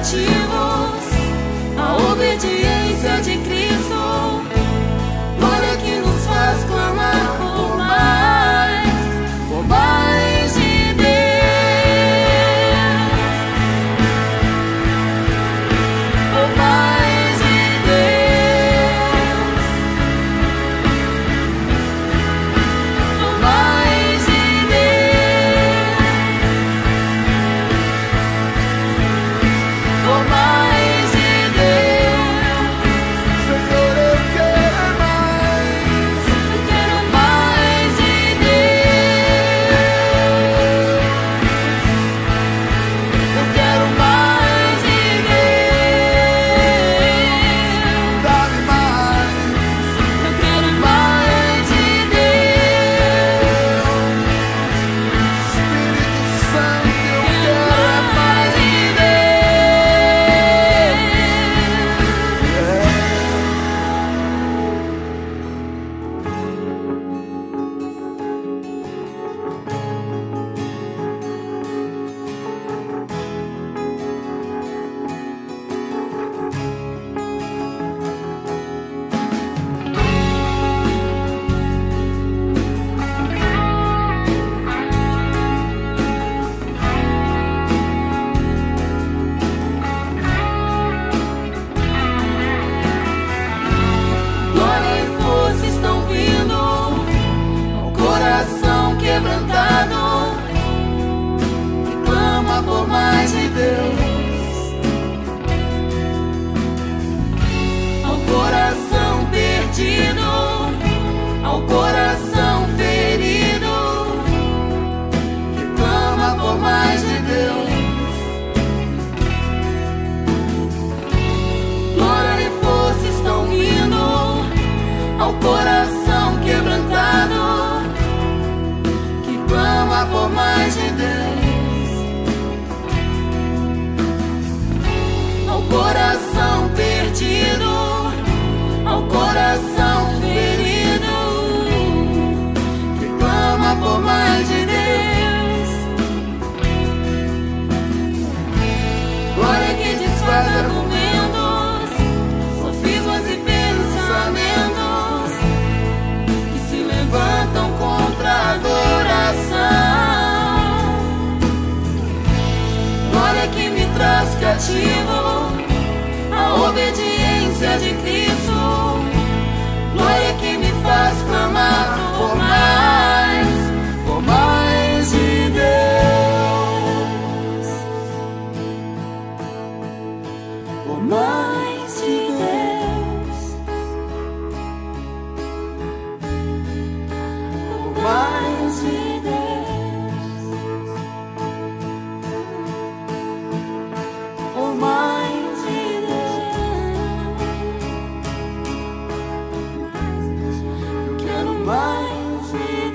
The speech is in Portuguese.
cativos à obediência de Cristo. Glória que nos faz clamar por mais de Deus, por mais de Deus, por mais de Deus, por mais de Deus. Senhor, eu quero mais. Eu quero mais de Deus. Eu quero mais de Deus. Dá-me mais. Eu quero mais de Deus. Espírito Santo, eu Quero quero mais de glória e força estão vindo ao coração quebrantado que clama por mais de Deus, ao coração perdido, ao coração ferido que clama por mais de Deus. Glória e força estão vindo ao coração quebrantado que clama por mais de Deus, ao coração perdido, ao coração ferido que clama por mais de Deus. Glória que desfaz argumentos, sofismas e pensamentos que se levantam contra a adoração. Glória que me traz cativo à obediência de Cristo. Glória que me faz clamar por mais de Deus, por mais de Deus, por mais de Deus, por mais de Deus. Eu quero mais de Deus.